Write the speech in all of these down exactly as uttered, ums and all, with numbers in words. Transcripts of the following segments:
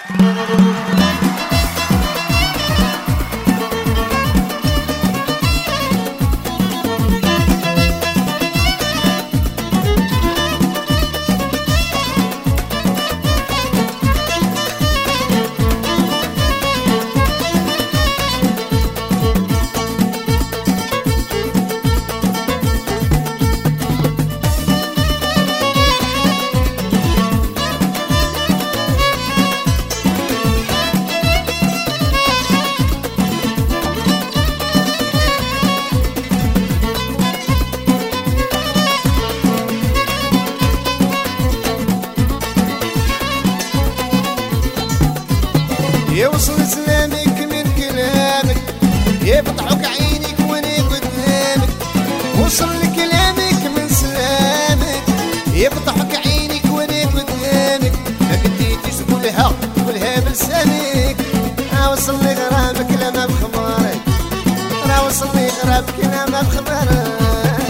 يوصل سلامك من كلامك، يفتحك عينك وانا قدامك. وصل لكلامك من سلامك، يفتحك عينك وانا قدامك. ما بديتيش تقولها تقولها بلسانك. راه وصل لي غرامك لا ما بخبارك، راه وصل لي غرامك لا ما بخبارك.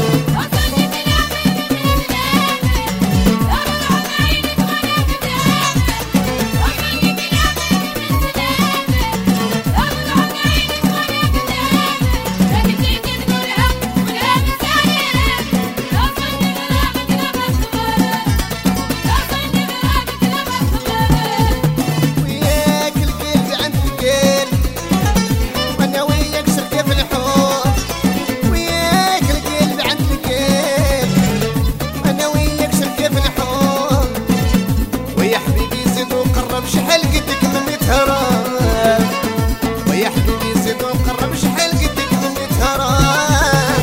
شحال قدك مني تهرب، ويا حبيبي زيد ونقرب شحال قدك مني تهرب.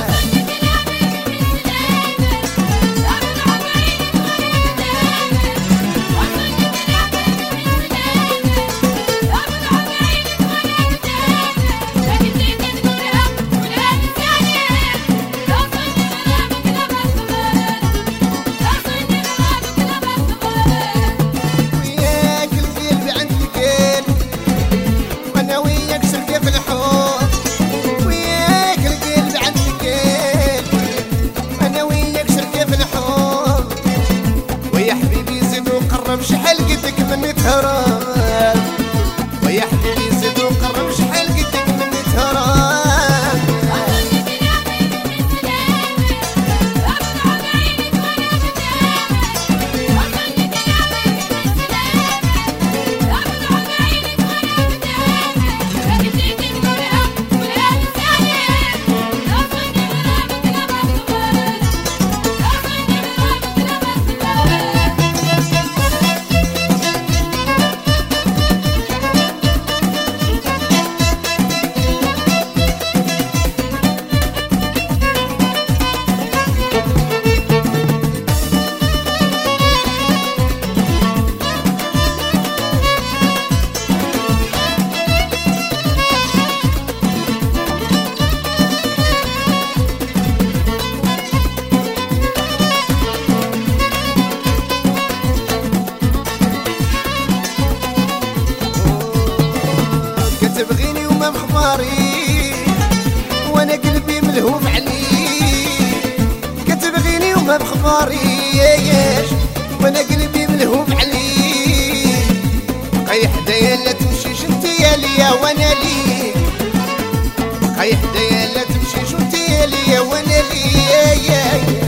شحال قدك مني تهرب، ويا حبيبي زيد وقرب شحال قدك مني تهرب. تبغيني وما بخباري وانا قلبي ملهوف عليك. كتبغيني وما بخباري ياش وانا قلبي ملهوف عليك. بقاي حدايا لا تمشيش انتيا ليا وانا ليك، بقاي حدايا لا تمشيش انتيا ليا وانا ليك.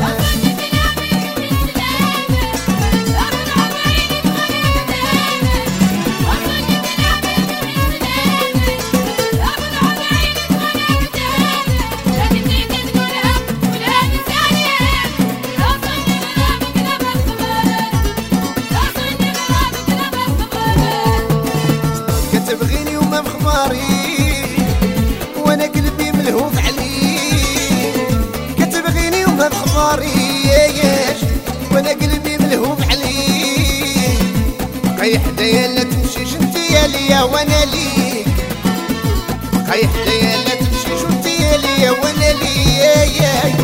تبغيني وما بخباري وانا قلبي ملهوف عليك. كتبغيني وما بخباري ياش وانا قلبي ملهوف عليك. بقاي حدايا لا تمشيش انتيا ليا وانا ليك، بقاي حدايا لا تمشيش انتيا ليا وانا ليك.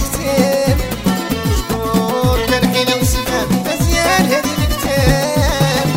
الكتاب شكون كان حيلة وسباب مزيان هادي الكتاب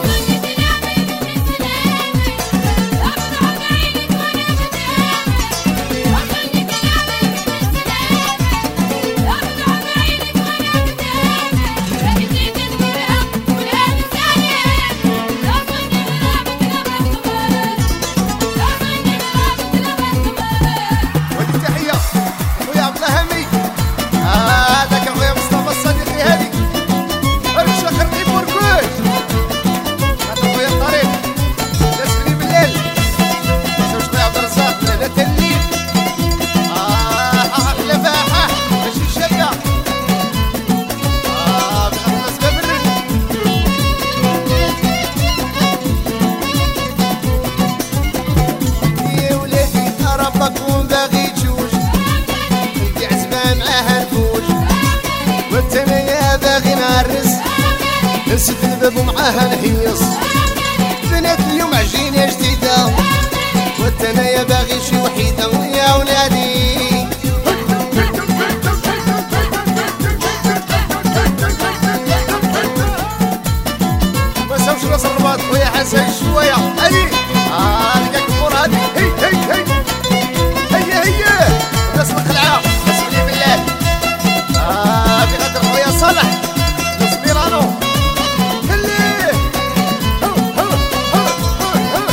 بكون باغي تجوج انتي عزبان معاها نفوج والتانية باغي نعرس نسد الباب ومعاها نهيص بنات اليوم عجينة جديدة والتانية باغي شي وحيدة ويا ولادي ما ساوش راس الرباط خويا حسن شوية هادي اه لقاك الامور هادي هي هي هي هيا هيا ناس القلعة اسمعني بالله اه في غدر خويا صالح ناس ميرانو خليه هو هو هو هو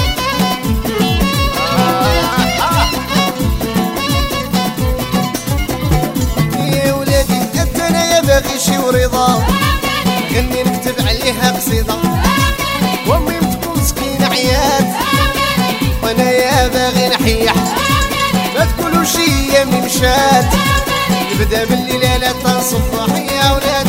يا ولادي انت انا يا باغي شي ورضا غني نكتب عليها قصيدة وامي تكون مسكينة عيات وانا يا باغي نحيح ما تقولوا شي يامي مشات نبدا من الليلة لا تنصبح يا ولاد